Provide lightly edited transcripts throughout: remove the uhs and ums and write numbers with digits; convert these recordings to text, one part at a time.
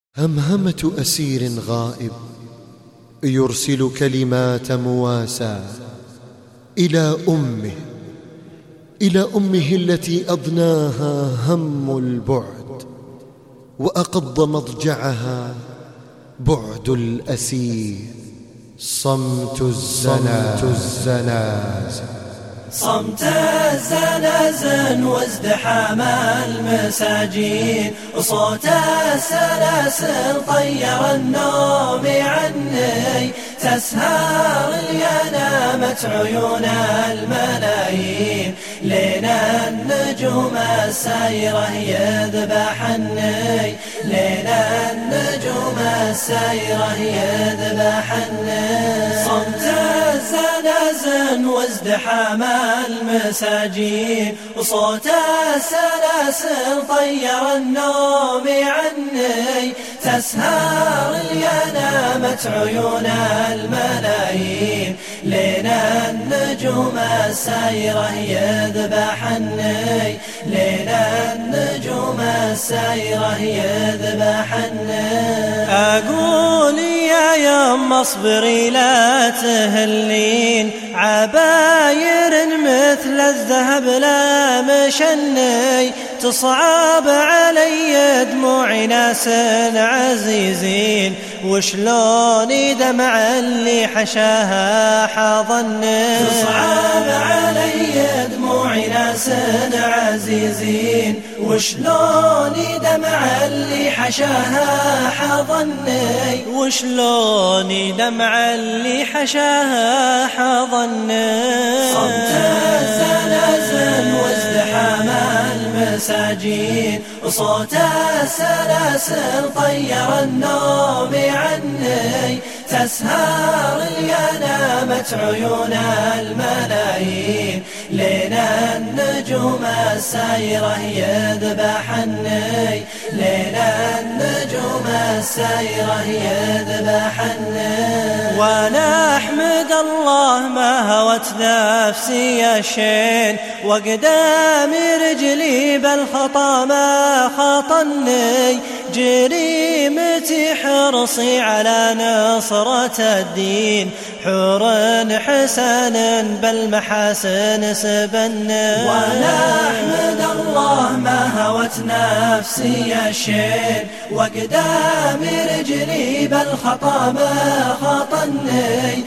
همهمة أسير غائب يرسل كلمات مواساة إلى أمه التي أضناها هم البعد وأقض مضجعها بعد الأسير. صمت الزنازل صمت الزنازل وازدحام المساجين وصوت السلاسل طير النوم عني، تسهر الينامت عيون الملايين لين النجوم السايرة يذبحني، لين النجوم السايرة يذبحني. صمت الزنازل وازدحام المساجين وصوت السلاسل طير النوم عني، تسهر الينامت عيون الملايين لين النجوم السايرة يذبحني، لين النجوم السايرة يذبحني. أقول يا يما اصبري لا تهلين، عباير مثل الذهب لا مشني، تصعب علي دموع ناس عزيزين، وشلون دمع اللي حشاها حضني. تصعب علي دموع ناس عزيزين، وشلون دمع اللي حشاها حضني، وشلون دمع اللي حشاها حضني. صمت الزنازل وازدحام المساجين وصوت السلاسل طير النوم عني، تسهر الينامت عيون الملايين لين النجوم السايرة يذبحني، لين النجوم السايرة يذبحني. وانا احمد الله ما هوت نفسي الشين، وقدامي رجلي بالخطا ما خطني، جريمتي حرصي على نصرة الدين، حور حسن بالمحاسن سبني. وانا احمد الله ما هوت نفسي الشين، وقدامي رجلي بالخطا ما خطني،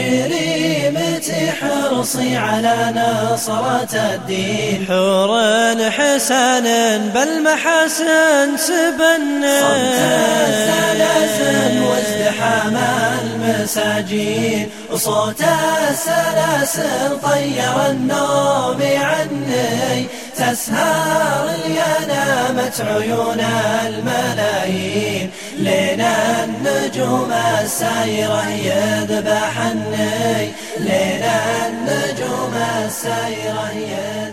جريمتي حرصي على نصرة الدين، حور حسن بالمحاسن سبني. صمت الزلازل وازدحام المساجين وصوت السلاسل طير النوم عني، تسهر الينامت عيون الملايين لين النجوم السايرة يذبحني، لين النجوم السايرة يذبحني.